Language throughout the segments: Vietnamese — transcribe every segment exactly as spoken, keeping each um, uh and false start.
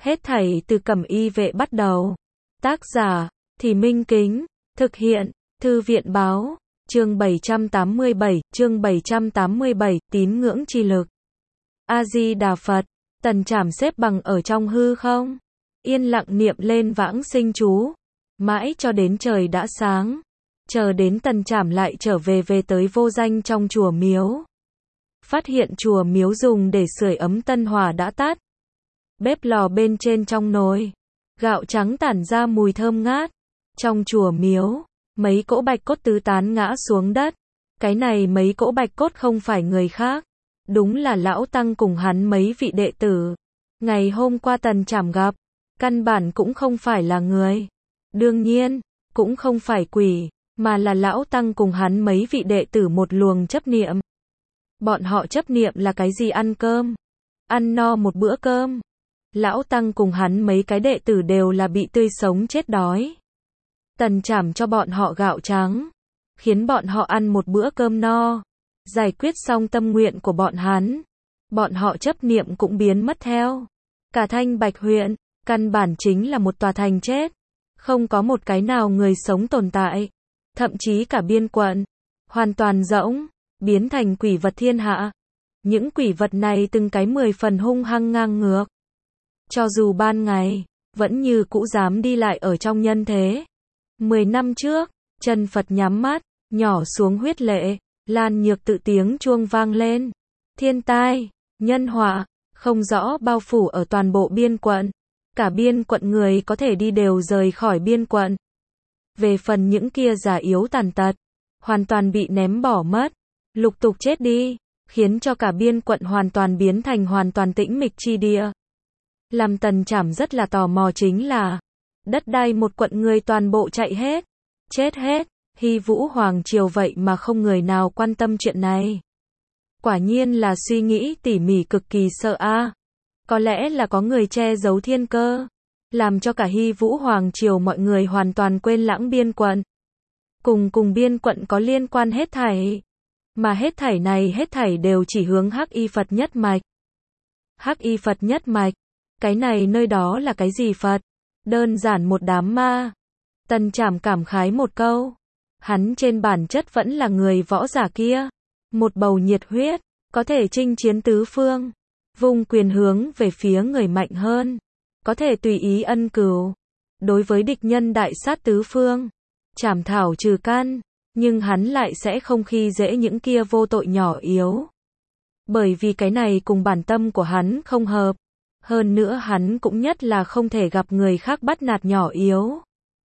Hết thảy từ Cẩm Y Vệ bắt đầu. Tác giả, Thì Minh Kính. Thực hiện, Thư viện Báo. Chương bảy trăm tám mươi bảy, chương bảy trăm tám mươi bảy, tín ngưỡng chi lực. A-di-đà Phật, Tần Trảm xếp bằng ở trong hư không, yên lặng niệm lên vãng sinh chú, mãi cho đến trời đã sáng, chờ đến Tần Trảm lại trở về về tới vô danh trong chùa miếu. Phát hiện chùa miếu dùng để sưởi ấm tân hỏa đã tắt. Bếp lò bên trên trong nồi, gạo trắng tản ra mùi thơm ngát. Trong chùa miếu, mấy cỗ bạch cốt tứ tán ngã xuống đất. Cái này mấy cỗ bạch cốt không phải người khác, đúng là lão tăng cùng hắn mấy vị đệ tử. Ngày hôm qua Tần Trảm gặp, căn bản cũng không phải là người. Đương nhiên, cũng không phải quỷ, mà là lão tăng cùng hắn mấy vị đệ tử một luồng chấp niệm. Bọn họ chấp niệm là cái gì? Ăn cơm, ăn no một bữa cơm. Lão tăng cùng hắn mấy cái đệ tử đều là bị tươi sống chết đói. Tần Trảm cho bọn họ gạo trắng, khiến bọn họ ăn một bữa cơm no, giải quyết xong tâm nguyện của bọn hắn. Bọn họ chấp niệm cũng biến mất theo. Cả Thanh Bạch huyện, căn bản chính là một tòa thành chết. Không có một cái nào người sống tồn tại. Thậm chí cả biên quận, hoàn toàn rỗng, biến thành quỷ vật thiên hạ. Những quỷ vật này từng cái mười phần hung hăng ngang ngược. Cho dù ban ngày, vẫn như cũ dám đi lại ở trong nhân thế. Mười năm trước, chân Phật nhắm mắt, nhỏ xuống huyết lệ, Lan Nhược Tự tiếng chuông vang lên. Thiên tai, nhân họa, không rõ bao phủ ở toàn bộ biên quận. Cả biên quận người có thể đi đều rời khỏi biên quận. Về phần những kia già yếu tàn tật, hoàn toàn bị ném bỏ mất, lục tục chết đi, khiến cho cả biên quận hoàn toàn biến thành hoàn toàn tĩnh mịch chi địa. Làm Tần Trảm rất là tò mò chính là, đất đai một quận người toàn bộ chạy hết, chết hết. Hy Vũ Hoàng Triều vậy mà không người nào quan tâm chuyện này. Quả nhiên là suy nghĩ tỉ mỉ cực kỳ sợ a. À. Có lẽ là có người che giấu thiên cơ, làm cho cả Hy Vũ Hoàng Triều mọi người hoàn toàn quên lãng biên quận. Cùng cùng biên quận có liên quan hết thảy. Mà hết thảy này hết thảy đều chỉ hướng Hắc Y Phật nhất mạch. Hắc Y Phật nhất mạch, cái này nơi đó là cái gì Phật? Đơn giản một đám ma. Tần Trảm cảm khái một câu. Hắn trên bản chất vẫn là người võ giả kia. Một bầu nhiệt huyết, có thể chinh chiến tứ phương. Vung quyền hướng về phía người mạnh hơn. Có thể tùy ý ân cửu. Đối với địch nhân đại sát tứ phương. Trảm thảo trừ căn. Nhưng hắn lại sẽ không khi dễ những kia vô tội nhỏ yếu. Bởi vì cái này cùng bản tâm của hắn không hợp. Hơn nữa hắn cũng nhất là không thể gặp người khác bắt nạt nhỏ yếu.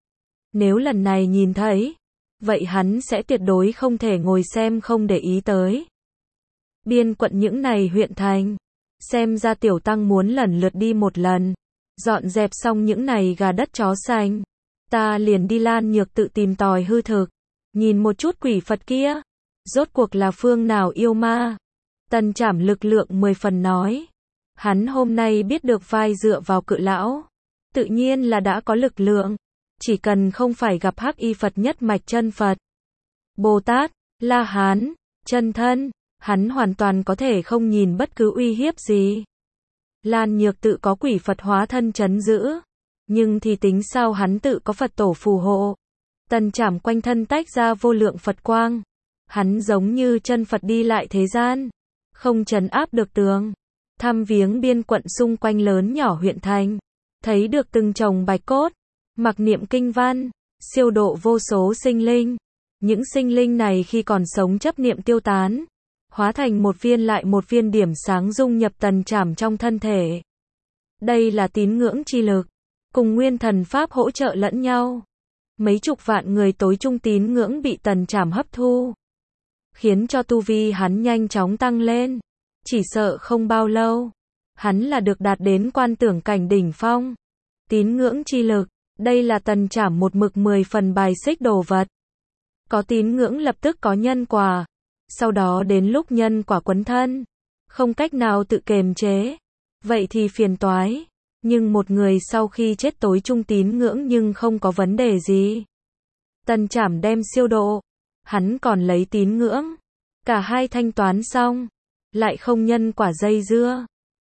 Nếu lần này nhìn thấy, vậy hắn sẽ tuyệt đối không thể ngồi xem không để ý tới. Biên quận những này huyện thành, xem ra tiểu tăng muốn lần lượt đi một lần, dọn dẹp xong những này gà đất chó xanh, ta liền đi Lan Nhược Tự tìm tòi hư thực, nhìn một chút quỷ Phật kia, rốt cuộc là phương nào yêu ma. Tần Trảm lực lượng mười phần nói, hắn hôm nay biết được vai dựa vào Cự lão, tự nhiên là đã có lực lượng. Chỉ cần không phải gặp Hắc Y Phật nhất mạch chân Phật, Bồ Tát, La Hán, chân thân, hắn hoàn toàn có thể không nhìn bất cứ uy hiếp gì. Lan Nhược Tự có quỷ Phật hóa thân trấn giữ, nhưng thì tính sao hắn tự có Phật tổ phù hộ. Tần Trảm quanh thân tách ra vô lượng Phật quang, hắn giống như chân Phật đi lại thế gian, không trấn áp được tường. Thăm viếng biên quận xung quanh lớn nhỏ huyện thành, thấy được từng chồng bạch cốt, mặc niệm kinh văn, siêu độ vô số sinh linh. Những sinh linh này khi còn sống chấp niệm tiêu tán, hóa thành một viên lại một viên điểm sáng dung nhập Tần Trảm trong thân thể. Đây là tín ngưỡng chi lực, cùng nguyên thần pháp hỗ trợ lẫn nhau. Mấy chục vạn người tối trung tín ngưỡng bị Tần Trảm hấp thu, khiến cho tu vi hắn nhanh chóng tăng lên. Chỉ sợ không bao lâu, hắn là được đạt đến quan tưởng cảnh đỉnh phong. Tín ngưỡng chi lực, đây là Tần Trảm một mực mười phần bài xích đồ vật. Có tín ngưỡng lập tức có nhân quả. Sau đó đến lúc nhân quả quấn thân, không cách nào tự kiềm chế, vậy thì phiền toái. Nhưng một người sau khi chết tối trung tín ngưỡng nhưng không có vấn đề gì. Tần Trảm đem siêu độ, hắn còn lấy tín ngưỡng. Cả hai thanh toán xong, lại không nhân quả dây dưa.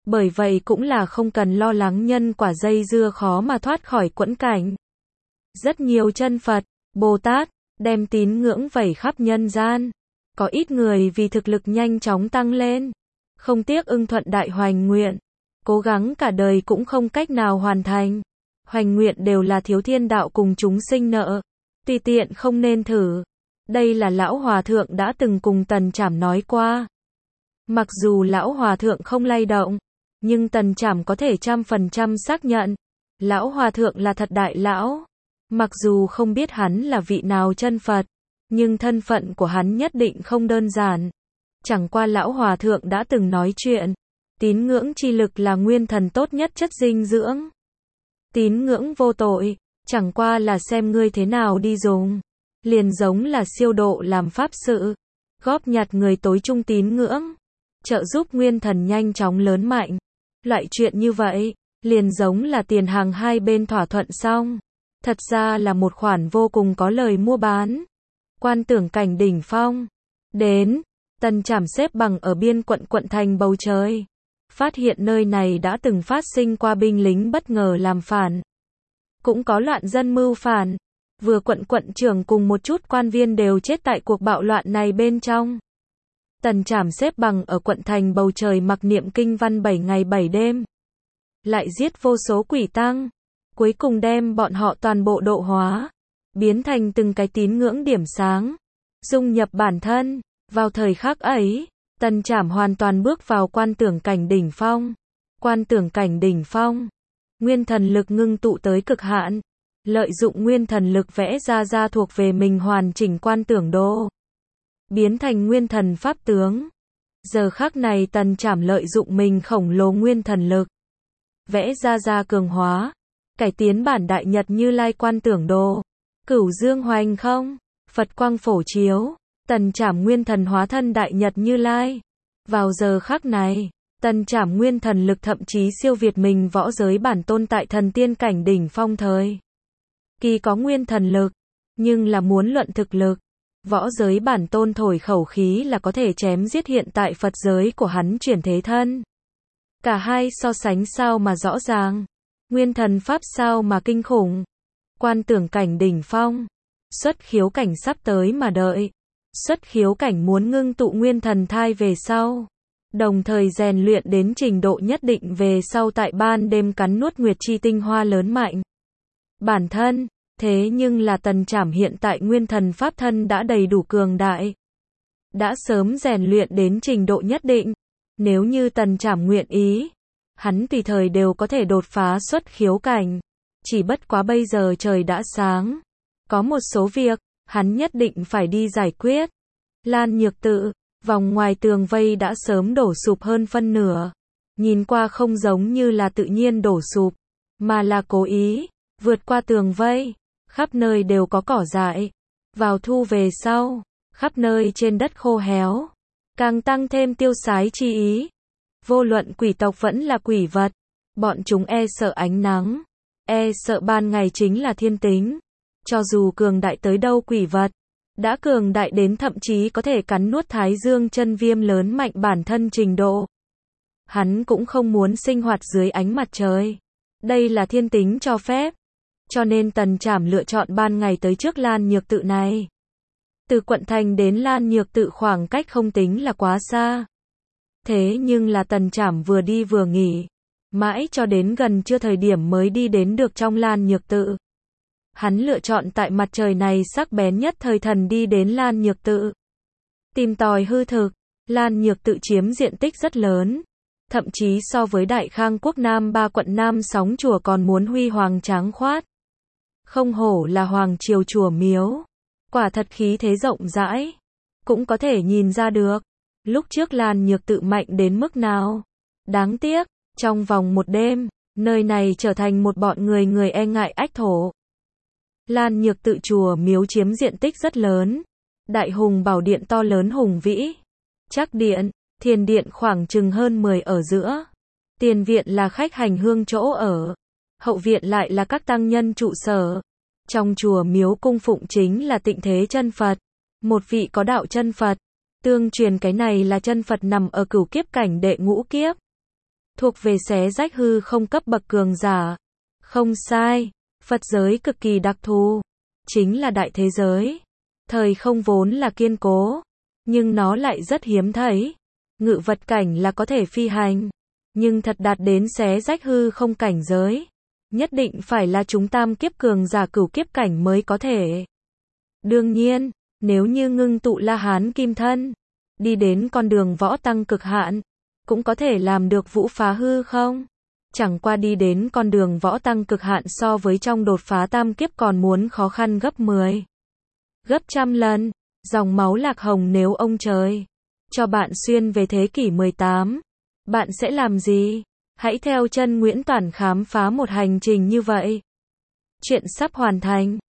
Bởi vậy cũng là không cần lo lắng nhân quả dây dưa khó mà thoát khỏi quẫn cảnh. Rất nhiều chân Phật, Bồ Tát, đem tín ngưỡng vẩy khắp nhân gian. Có ít người vì thực lực nhanh chóng tăng lên, không tiếc ưng thuận đại hoành nguyện, cố gắng cả đời cũng không cách nào hoàn thành. Hoành nguyện đều là thiếu thiên đạo cùng chúng sinh nợ, tùy tiện không nên thử. Đây là Lão Hòa Thượng đã từng cùng Tần Trảm nói qua. Mặc dù Lão Hòa Thượng không lay động, nhưng Tần Trảm có thể trăm phần trăm xác nhận, Lão Hòa Thượng là thật đại lão. Mặc dù không biết hắn là vị nào chân Phật, nhưng thân phận của hắn nhất định không đơn giản. Chẳng qua Lão Hòa Thượng đã từng nói chuyện, tín ngưỡng chi lực là nguyên thần tốt nhất chất dinh dưỡng. Tín ngưỡng vô tội, chẳng qua là xem ngươi thế nào đi dùng. Liền giống là siêu độ làm pháp sự, góp nhặt người tối trung tín ngưỡng, trợ giúp nguyên thần nhanh chóng lớn mạnh. Loại chuyện như vậy, liền giống là tiền hàng hai bên thỏa thuận xong. Thật ra là một khoản vô cùng có lời mua bán. Quan tưởng cảnh đỉnh phong. Đến, Tần Trảm xếp bằng ở biên quận quận thành bầu trời. Phát hiện nơi này đã từng phát sinh qua binh lính bất ngờ làm phản. Cũng có loạn dân mưu phản. Vừa quận quận trưởng cùng một chút quan viên đều chết tại cuộc bạo loạn này bên trong. Tần Trảm xếp bằng ở quận thành bầu trời mặc niệm kinh văn bảy ngày bảy đêm. Lại giết vô số quỷ tăng. Cuối cùng đem bọn họ toàn bộ độ hóa. Biến thành từng cái tín ngưỡng điểm sáng. Dung nhập bản thân. Vào thời khắc ấy, Tần Trảm hoàn toàn bước vào quan tưởng cảnh đỉnh phong. Quan tưởng cảnh đỉnh phong. Nguyên thần lực ngưng tụ tới cực hạn. Lợi dụng nguyên thần lực vẽ ra ra thuộc về mình hoàn chỉnh quan tưởng đồ. Biến thành nguyên thần pháp tướng. Giờ khắc này Tần Trảm lợi dụng mình khổng lồ nguyên thần lực. Vẽ ra ra cường hóa. Cải tiến bản đại nhật Như Lai quan tưởng đồ. Cửu dương hoành không. Phật quang phổ chiếu. Tần Trảm nguyên thần hóa thân đại nhật Như Lai. Vào giờ khắc này, Tần Trảm nguyên thần lực thậm chí siêu việt mình võ giới bản tôn tại thần tiên cảnh đỉnh phong thời. Kỳ có nguyên thần lực, nhưng là muốn luận thực lực. Võ giới bản tôn thổi khẩu khí là có thể chém giết hiện tại Phật giới của hắn chuyển thế thân. Cả hai so sánh sao mà rõ ràng. Nguyên thần pháp sao mà kinh khủng. Quan tưởng cảnh đỉnh phong. Xuất khiếu cảnh sắp tới mà đợi. Xuất khiếu cảnh muốn ngưng tụ nguyên thần thai về sau. Đồng thời rèn luyện đến trình độ nhất định về sau tại ban đêm cắn nuốt nguyệt chi tinh hoa lớn mạnh. Bản thân, thế nhưng là Tần Trảm hiện tại nguyên thần pháp thân đã đầy đủ cường đại. Đã sớm rèn luyện đến trình độ nhất định. Nếu như Tần Trảm nguyện ý, hắn tùy thời đều có thể đột phá xuất khiếu cảnh. Chỉ bất quá bây giờ trời đã sáng. Có một số việc, hắn nhất định phải đi giải quyết. Lan Nhược Tự, vòng ngoài tường vây đã sớm đổ sụp hơn phân nửa. Nhìn qua không giống như là tự nhiên đổ sụp, mà là cố ý, vượt qua tường vây. Khắp nơi đều có cỏ dại. Vào thu về sau, khắp nơi trên đất khô héo. Càng tăng thêm tiêu sái chi ý. Vô luận quỷ tộc vẫn là quỷ vật. Bọn chúng e sợ ánh nắng. E sợ ban ngày chính là thiên tính. Cho dù cường đại tới đâu quỷ vật. Đã cường đại đến thậm chí có thể cắn nuốt thái dương chân viêm lớn mạnh bản thân trình độ. Hắn cũng không muốn sinh hoạt dưới ánh mặt trời. Đây là thiên tính cho phép. Cho nên Tần Trảm lựa chọn ban ngày tới trước Lan Nhược Tự này. Từ quận thành đến Lan Nhược Tự khoảng cách không tính là quá xa. Thế nhưng là Tần Trảm vừa đi vừa nghỉ. Mãi cho đến gần trưa thời điểm mới đi đến được trong Lan Nhược Tự. Hắn lựa chọn tại mặt trời này sắc bén nhất thời thần đi đến Lan Nhược Tự. Tìm tòi hư thực, Lan Nhược Tự chiếm diện tích rất lớn. Thậm chí so với Đại Khang Quốc Nam ba quận Nam Sóng chùa còn muốn huy hoàng tráng khoát. Không hổ là hoàng triều chùa miếu. Quả thật khí thế rộng rãi. Cũng có thể nhìn ra được. Lúc trước Lan Nhược Tự mạnh đến mức nào. Đáng tiếc, trong vòng một đêm, nơi này trở thành một bọn người người e ngại ách thổ. Lan Nhược Tự chùa miếu chiếm diện tích rất lớn. Đại hùng bảo điện to lớn hùng vĩ. Trác điện, thiền điện khoảng chừng hơn mười ở giữa. Tiền viện là khách hành hương chỗ ở. Hậu viện lại là các tăng nhân trụ sở. Trong chùa miếu cung phụng chính là Tịnh Thế Chân Phật. Một vị có đạo chân Phật. Tương truyền cái này là chân Phật nằm ở cửu kiếp cảnh đệ ngũ kiếp. thuộc về xé rách hư không cấp bậc cường giả. Không sai, Phật giới cực kỳ đặc thù, chính là đại thế giới. Thời không vốn là kiên cố, nhưng nó lại rất hiếm thấy. Ngự vật cảnh là có thể phi hành, nhưng thật đạt đến xé rách hư không cảnh giới, nhất định phải là chúng tam kiếp cường giả cửu kiếp cảnh mới có thể. Đương nhiên, nếu như ngưng tụ La Hán kim thân, đi đến con đường võ tăng cực hạn, cũng có thể làm được vũ phá hư không? Chẳng qua đi đến con đường võ tăng cực hạn so với trong đột phá tam kiếp còn muốn khó khăn gấp mười, gấp trăm lần. Dòng máu Lạc Hồng nếu ông trời cho bạn xuyên về thế kỷ mười tám, bạn sẽ làm gì? Hãy theo chân Nguyễn Toản khám phá một hành trình như vậy. Chuyện sắp hoàn thành.